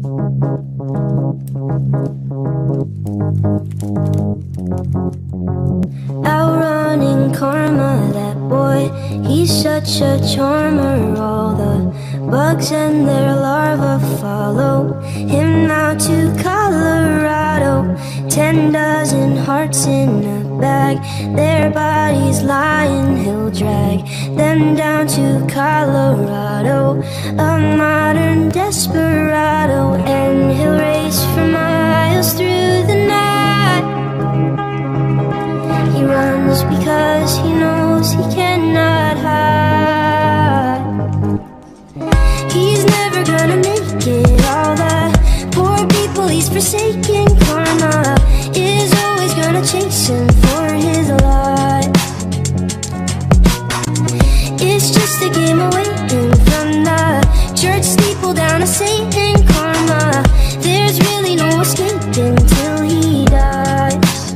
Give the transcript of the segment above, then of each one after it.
Outrunning karma, that boy, he's such a charmer. All the bugs and their larvae follow him out to Colorado. 10 dozen hearts in a bag, their bodies lying, he'll drag them down to Colorado. A modern desperado, and he'll race for miles through the night. He runs because he knows he cannot hide. He's never gonna make it, all the poor people he's forsaken. Karma is always gonna chase him for his life. It's just a game of waiting from the church steeple down to Satan. Karma, there's really no escaping till he dies.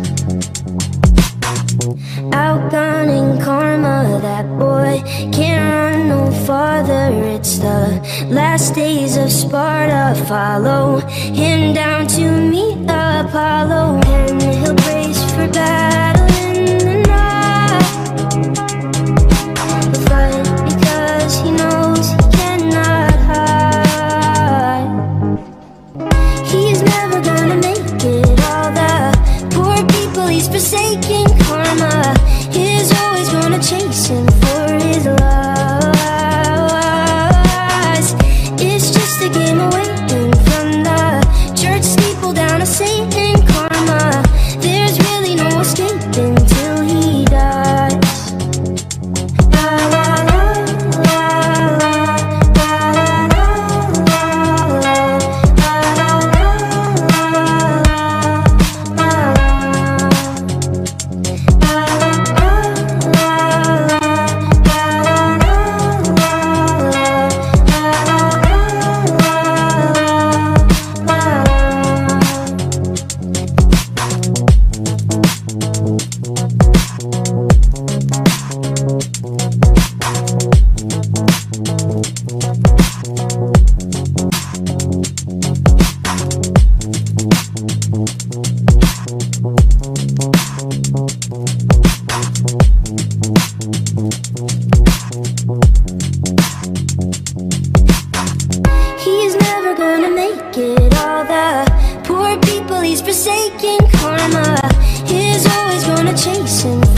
Outgunning karma, that boy can't run no farther. It's the last days of Sparta. Follow him down to meet Apollo, and he'll brace for battle in the night. He'll fight because he knows he cannot hide. He's never gonna make it, all the poor people he's forsaken. Karma is always gonna chase him for his lies. It's just a game of waiting from the church steeple down to Satan. Karma, there's really no escaping till he dies. La la la la la la la la He's never gonna make it, all the poor people he's forsaken. Karma is always gonna chase him